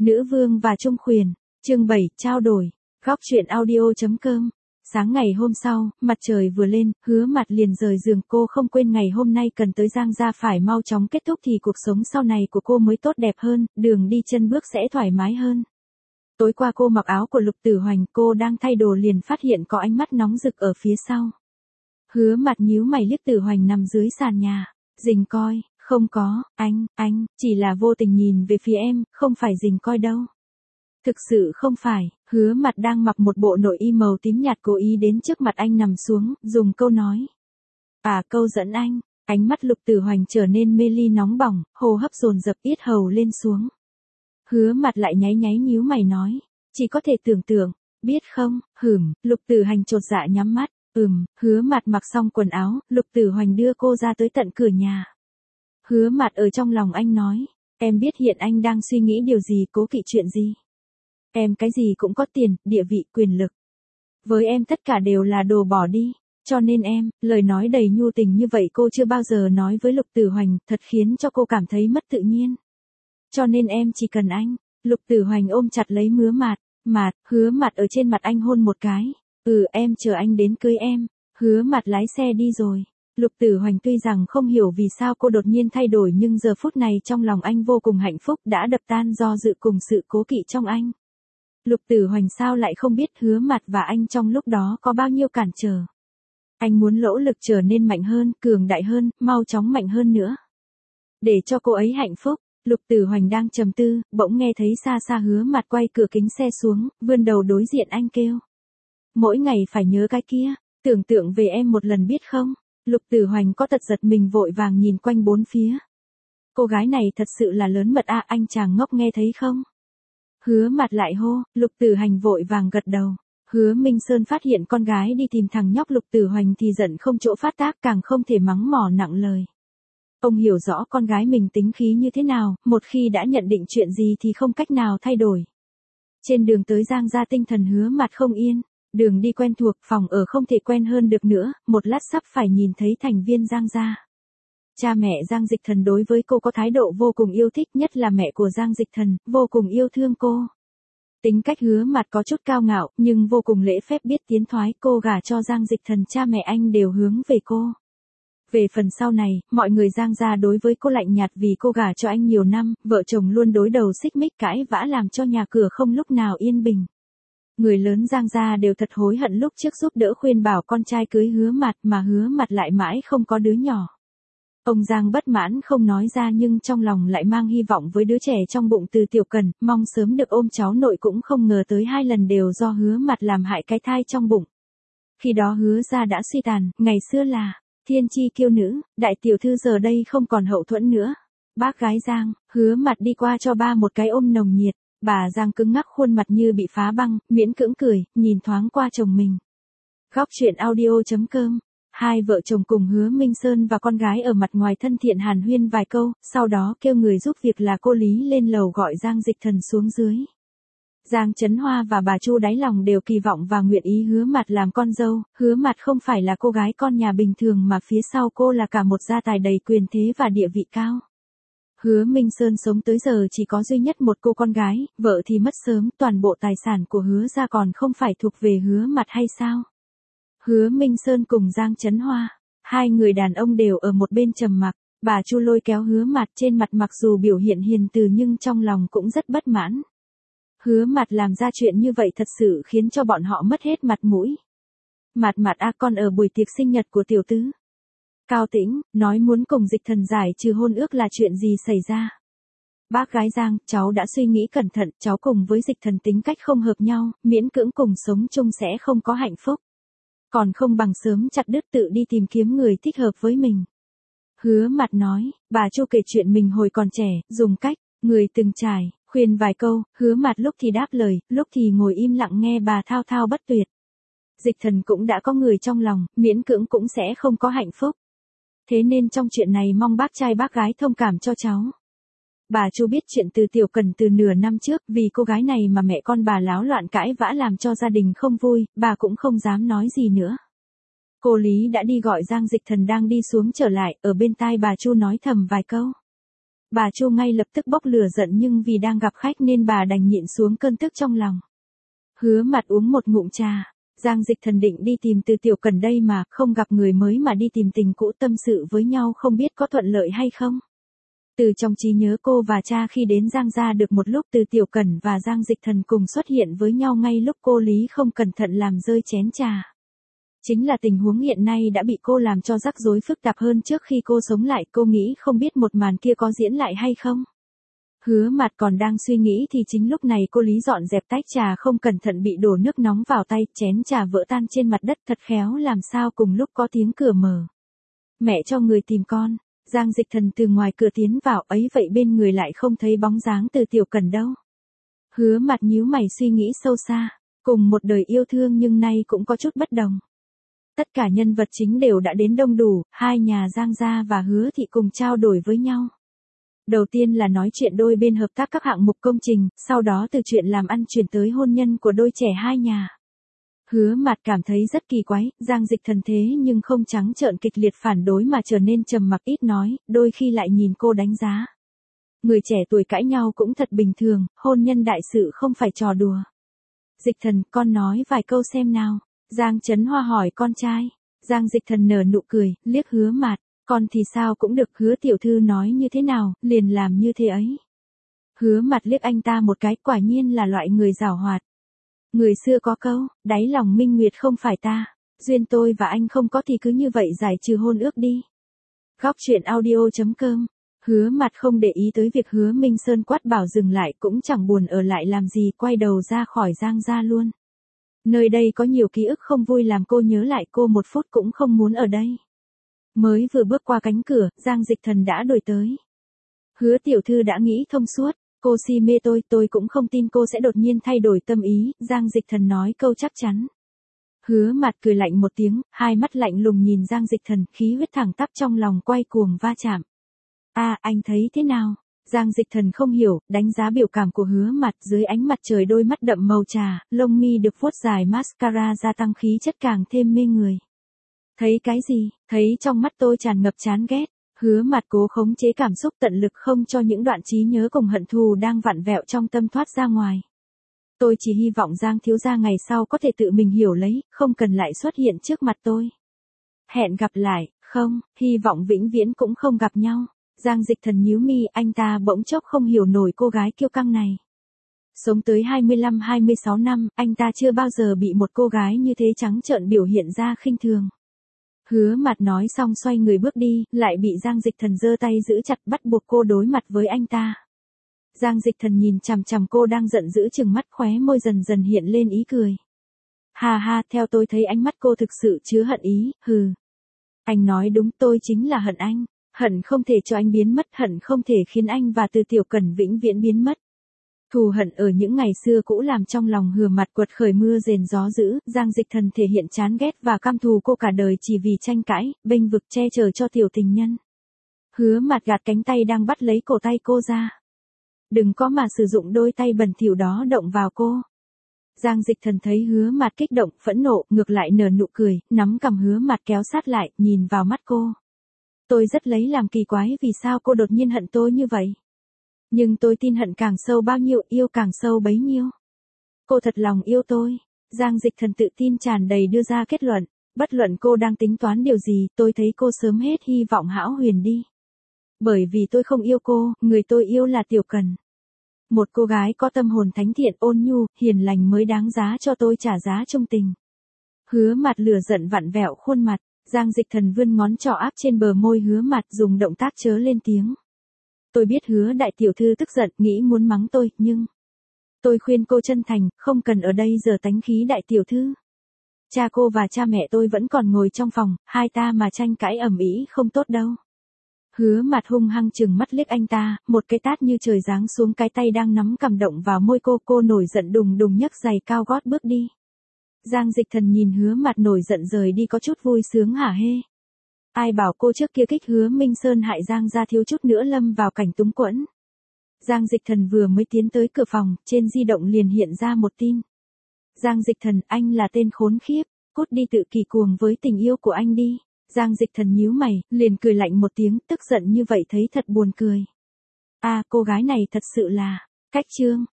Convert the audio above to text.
Nữ vương và Trung Khuyển, chương 7, trao đổi, góc truyện audio.com. Sáng ngày hôm sau, mặt trời vừa lên, Hứa Mặt liền rời giường. Cô không quên ngày hôm nay cần tới Giang gia phải mau chóng kết thúc thì cuộc sống sau này của cô mới tốt đẹp hơn, đường đi chân bước sẽ thoải mái hơn. Tối qua cô mặc áo của Lục Tử Hoành, cô đang thay đồ liền phát hiện có ánh mắt nóng rực ở phía sau. Hứa Mặt nhíu mày liếc Tử Hoành nằm dưới sàn nhà, rình coi, không có, anh, chỉ là vô tình nhìn về phía em, không phải rình coi đâu. Thực sự không phải, Hứa Mặt đang mặc một bộ nội y màu tím nhạt cố ý đến trước mặt anh nằm xuống, dùng câu nói. Câu dẫn anh, ánh mắt Lục Tử Hoành trở nên mê ly nóng bỏng, hô hấp dồn dập yết hầu lên xuống. Hứa Mặt lại nháy nhíu mày nói, chỉ có thể tưởng tượng, biết không, Lục Tử Hoành chột dạ nhắm mắt, Hứa Mặt mặc xong quần áo, Lục Tử Hoành đưa cô ra tới tận cửa nhà. Hứa Mặt ở trong lòng anh nói, em biết hiện anh đang suy nghĩ điều gì, cố kỵ chuyện gì. Em cái gì cũng có tiền, địa vị, quyền lực. Với em tất cả đều là đồ bỏ đi. Cho nên em, lời nói đầy nhu tình như vậy cô chưa bao giờ nói với Lục Tử Hoành, thật khiến cho cô cảm thấy mất tự nhiên. Cho nên em chỉ cần anh. Lục Tử Hoành ôm chặt lấy Hứa Mặt, Hứa Mặt ở trên mặt anh hôn một cái. Em chờ anh đến cưới em. Hứa Mặt lái xe đi rồi. Lục Tử Hoành tuy rằng không hiểu vì sao cô đột nhiên thay đổi nhưng giờ phút này trong lòng anh vô cùng hạnh phúc đã đập tan do dự cùng sự cố kỵ trong anh. Lục Tử Hoành sao lại không biết Hứa Mặt và anh trong lúc đó có bao nhiêu cản trở. Anh muốn nỗ lực trở nên mạnh hơn, cường đại hơn, mau chóng mạnh hơn nữa. Để cho cô ấy hạnh phúc, Lục Tử Hoành đang trầm tư, bỗng nghe thấy xa Hứa Mặt quay cửa kính xe xuống, vươn đầu đối diện anh kêu. Mỗi ngày phải nhớ cái kia, tưởng tượng về em một lần biết không? Lục Tử Hoành có tật giật mình vội vàng nhìn quanh bốn phía. Cô gái này thật sự là lớn mật anh chàng ngốc nghe thấy không? Hứa Mặt lại hô, Lục Tử Hoành vội vàng gật đầu. Hứa Minh Sơn phát hiện con gái đi tìm thằng nhóc Lục Tử Hoành thì giận không chỗ phát tác, càng không thể mắng mỏ nặng lời. Ông hiểu rõ con gái mình tính khí như thế nào, một khi đã nhận định chuyện gì thì không cách nào thay đổi. Trên đường tới Giang gia tinh thần Hứa Mặt không yên, đường đi quen thuộc, phòng ở không thể quen hơn được nữa, một lát sắp phải nhìn thấy thành viên Giang gia. Cha mẹ Giang Dịch Thần đối với cô có thái độ vô cùng yêu thích, nhất là mẹ của Giang Dịch Thần, vô cùng yêu thương cô. Tính cách Hứa Mặt có chút cao ngạo, nhưng vô cùng lễ phép biết tiến thoái, cô gả cho Giang Dịch Thần cha mẹ anh đều hướng về cô. Về phần sau này, mọi người Giang gia đối với cô lạnh nhạt vì cô gả cho anh nhiều năm, vợ chồng luôn đối đầu xích mích cãi vã làm cho nhà cửa không lúc nào yên bình. Người lớn Giang gia đều thật hối hận lúc trước giúp đỡ khuyên bảo con trai cưới Hứa Mặt mà Hứa Mặt lại mãi không có đứa nhỏ. Ông Giang bất mãn không nói ra nhưng trong lòng lại mang hy vọng với đứa trẻ trong bụng Từ Tiểu Cần, mong sớm được ôm cháu nội cũng không ngờ tới 2 lần đều do Hứa Mặt làm hại cái thai trong bụng. Khi đó Hứa gia đã suy tàn, ngày xưa là thiên chi kiêu nữ, đại tiểu thư giờ đây không còn hậu thuẫn nữa. Bác gái Giang, Hứa Mặt đi qua cho ba một cái ôm nồng nhiệt, bà Giang cứng ngắc khuôn mặt như bị phá băng, miễn cưỡng cười, nhìn thoáng qua chồng mình. Góc truyện audio.com. Hai vợ chồng cùng Hứa Minh Sơn và con gái ở mặt ngoài thân thiện hàn huyên vài câu, sau đó kêu người giúp việc là cô Lý lên lầu gọi Giang Dịch Thần xuống dưới. Giang Chấn Hoa và bà Chu đáy lòng đều kỳ vọng và nguyện ý Hứa Mặt làm con dâu. Hứa Mặt không phải là cô gái con nhà bình thường mà phía sau cô là cả một gia tài đầy quyền thế và địa vị cao. Hứa Minh Sơn sống tới giờ chỉ có duy nhất một cô con gái, vợ thì mất sớm, toàn bộ tài sản của Hứa gia còn không phải thuộc về Hứa Mặt hay sao? Hứa Minh Sơn cùng Giang Chấn Hoa, hai người đàn ông đều ở một bên trầm mặc, bà Chu lôi kéo Hứa Mặt, trên mặt mặc dù biểu hiện hiền từ nhưng trong lòng cũng rất bất mãn. Hứa Mặt làm ra chuyện như vậy thật sự khiến cho bọn họ mất hết mặt mũi. Mặt con ở buổi tiệc sinh nhật của tiểu tứ. Cao Tĩnh, nói muốn cùng Dịch Thần giải trừ hôn ước là chuyện gì xảy ra? Bác gái Giang, cháu đã suy nghĩ cẩn thận, cháu cùng với Dịch Thần tính cách không hợp nhau, miễn cưỡng cùng sống chung sẽ không có hạnh phúc. Còn không bằng sớm chặt đứt tự đi tìm kiếm người thích hợp với mình. Hứa Mặt nói, bà Chu kể chuyện mình hồi còn trẻ, dùng cách, người từng trải, khuyên vài câu, Hứa Mặt lúc thì đáp lời, lúc thì ngồi im lặng nghe bà thao thao bất tuyệt. Dịch Thần cũng đã có người trong lòng, miễn cưỡng cũng sẽ không có hạnh phúc. Thế nên trong chuyện này mong bác trai bác gái thông cảm cho cháu. Bà Chu biết chuyện Từ Tiểu Cần từ nửa năm trước, vì cô gái này mà mẹ con bà láo loạn cãi vã làm cho gia đình không vui, bà cũng không dám nói gì nữa. Cô Lý đã đi gọi Giang Dịch Thần đang đi xuống trở lại, ở bên tai bà Chu nói thầm vài câu. Bà Chu ngay lập tức bốc lửa giận nhưng vì đang gặp khách nên bà đành nhịn xuống cơn tức trong lòng. Hứa Mặt uống một ngụm trà. Giang Dịch Thần định đi tìm Từ Tiểu Cẩn đây mà, không gặp người mới mà đi tìm tình cũ tâm sự với nhau không biết có thuận lợi hay không. Từ trong trí nhớ cô và cha khi đến Giang gia được một lúc Từ Tiểu Cẩn và Giang Dịch Thần cùng xuất hiện với nhau ngay lúc cô Lý không cẩn thận làm rơi chén trà. Chính là tình huống hiện nay đã bị cô làm cho rắc rối phức tạp hơn trước khi cô sống lại, cô nghĩ không biết một màn kia có diễn lại hay không. Hứa Mặt còn đang suy nghĩ thì chính lúc này cô Lý dọn dẹp tách trà không cẩn thận bị đổ nước nóng vào tay, chén trà vỡ tan trên mặt đất thật khéo làm sao cùng lúc có tiếng cửa mở. Mẹ cho người tìm con. Giang Dịch Thần từ ngoài cửa tiến vào, ấy vậy bên người lại không thấy bóng dáng Từ Tiểu Cẩn đâu. Hứa Mặt nhíu mày suy nghĩ sâu xa, cùng một đời yêu thương nhưng nay cũng có chút bất đồng. Tất cả nhân vật chính đều đã đến đông đủ, hai nhà Giang gia và Hứa thị cùng trao đổi với nhau. Đầu tiên là nói chuyện đôi bên hợp tác các hạng mục công trình, sau đó từ chuyện làm ăn chuyển tới hôn nhân của đôi trẻ hai nhà. Hứa Mặt cảm thấy rất kỳ quái, Giang Dịch Thần thế nhưng không trắng trợn kịch liệt phản đối mà trở nên trầm mặc ít nói, đôi khi lại nhìn cô đánh giá. Người trẻ tuổi cãi nhau cũng thật bình thường, hôn nhân đại sự không phải trò đùa. Dịch Thần, con nói vài câu xem nào. Giang Chấn Hoa hỏi con trai. Giang Dịch Thần nở nụ cười, liếc Hứa Mặt, con thì sao cũng được, Hứa tiểu thư nói như thế nào, liền làm như thế ấy. Hứa Mặt liếc anh ta một cái, quả nhiên là loại người giảo hoạt. Người xưa có câu, đáy lòng minh nguyệt không phải ta, duyên tôi và anh không có thì cứ như vậy giải trừ hôn ước đi. Góc truyện audio.com. Hứa Mặt không để ý tới việc Hứa Minh Sơn quát bảo dừng lại, cũng chẳng buồn ở lại làm gì, quay đầu ra khỏi Giang gia luôn. Nơi đây có nhiều ký ức không vui làm cô nhớ lại, cô một phút cũng không muốn ở đây. Mới vừa bước qua cánh cửa, Giang Dịch Thần đã đuổi tới. Hứa tiểu thư đã nghĩ thông suốt, cô si mê tôi cũng không tin cô sẽ đột nhiên thay đổi tâm ý, Giang Dịch Thần nói câu chắc chắn. Hứa Mặt cười lạnh một tiếng, hai mắt lạnh lùng nhìn Giang Dịch Thần, khí huyết thẳng tắp trong lòng quay cuồng va chạm. Anh thấy thế nào? Giang Dịch Thần không hiểu, đánh giá biểu cảm của Hứa Mặt, dưới ánh mặt trời đôi mắt đậm màu trà, lông mi được vuốt dài mascara gia tăng khí chất càng thêm mê người. Thấy cái gì? Thấy trong mắt tôi tràn ngập chán ghét. Hứa Mặt cố khống chế cảm xúc, tận lực không cho những đoạn trí nhớ cùng hận thù đang vặn vẹo trong tâm thoát ra ngoài. Tôi chỉ hy vọng Giang thiếu gia ngày sau có thể tự mình hiểu lấy, không cần lại xuất hiện trước mặt tôi. Hẹn gặp lại, không, hy vọng vĩnh viễn cũng không gặp nhau. Giang Dịch Thần nhíu mi, anh ta bỗng chốc không hiểu nổi cô gái kiêu căng này. Sống tới 25-26 năm, anh ta chưa bao giờ bị một cô gái như thế trắng trợn biểu hiện ra khinh thường. Hứa Mặt nói xong xoay người bước đi, lại bị Giang Dịch Thần giơ tay giữ chặt bắt buộc cô đối mặt với anh ta. Giang Dịch Thần nhìn chằm chằm cô đang giận dữ chừng mắt, khóe môi dần dần hiện lên ý cười. Ha ha, theo tôi thấy ánh mắt cô thực sự chứa hận ý, hừ. Anh nói đúng, tôi chính là hận anh. Hận không thể cho anh biến mất, hận không thể khiến anh và Từ Tiểu Cẩn vĩnh viễn biến mất. Thù hận ở những ngày xưa cũ làm trong lòng Hứa Mặt quật khởi mưa rền gió dữ, Giang Dịch Thần thể hiện chán ghét và căm thù cô cả đời chỉ vì tranh cãi, bênh vực che chở cho tiểu tình nhân. Hứa Mặt gạt cánh tay đang bắt lấy cổ tay cô ra. Đừng có mà sử dụng đôi tay bẩn thỉu đó động vào cô. Giang Dịch Thần thấy Hứa Mặt kích động, phẫn nộ, ngược lại nở nụ cười, nắm cằm Hứa Mặt kéo sát lại, nhìn vào mắt cô. Tôi rất lấy làm kỳ quái vì sao cô đột nhiên hận tôi như vậy. Nhưng tôi tin hận càng sâu bao nhiêu, yêu càng sâu bấy nhiêu. Cô thật lòng yêu tôi. Giang Dịch Thần tự tin tràn đầy đưa ra kết luận. Bất luận cô đang tính toán điều gì, tôi thấy cô sớm hết hy vọng hão huyền đi. Bởi vì tôi không yêu cô, người tôi yêu là Tiểu Cẩn. Một cô gái có tâm hồn thánh thiện, ôn nhu, hiền lành mới đáng giá cho tôi trả giá trung tình. Hứa Mặt lửa giận vặn vẹo khuôn mặt. Giang Dịch Thần vươn ngón trỏ áp trên bờ môi Hứa Mặt, dùng động tác chớ lên tiếng. Tôi biết Hứa đại tiểu thư tức giận, nghĩ muốn mắng tôi, nhưng tôi khuyên cô chân thành, không cần ở đây giờ tánh khí đại tiểu thư. Cha cô và cha mẹ tôi vẫn còn ngồi trong phòng, hai ta mà tranh cãi ầm ĩ không tốt đâu. Hứa Mặt hung hăng trừng mắt liếc anh ta, một cái tát như trời giáng xuống cái tay đang nắm cầm động vào môi cô nổi giận đùng đùng nhấc giày cao gót bước đi. Giang Dịch Thần nhìn Hứa Mặt nổi giận rời đi có chút vui sướng hả hê. Ai bảo cô trước kia kích Hứa Minh Sơn hại Giang gia thiếu chút nữa lâm vào cảnh túng quẫn. Giang Dịch Thần vừa mới tiến tới cửa phòng, trên di động liền hiện ra một tin. Giang Dịch Thần, anh là tên khốn khiếp, cút đi tự kỳ cuồng với tình yêu của anh đi. Giang Dịch Thần nhíu mày, liền cười lạnh một tiếng, tức giận như vậy thấy thật buồn cười. À, cô gái này thật sự là, cách chương.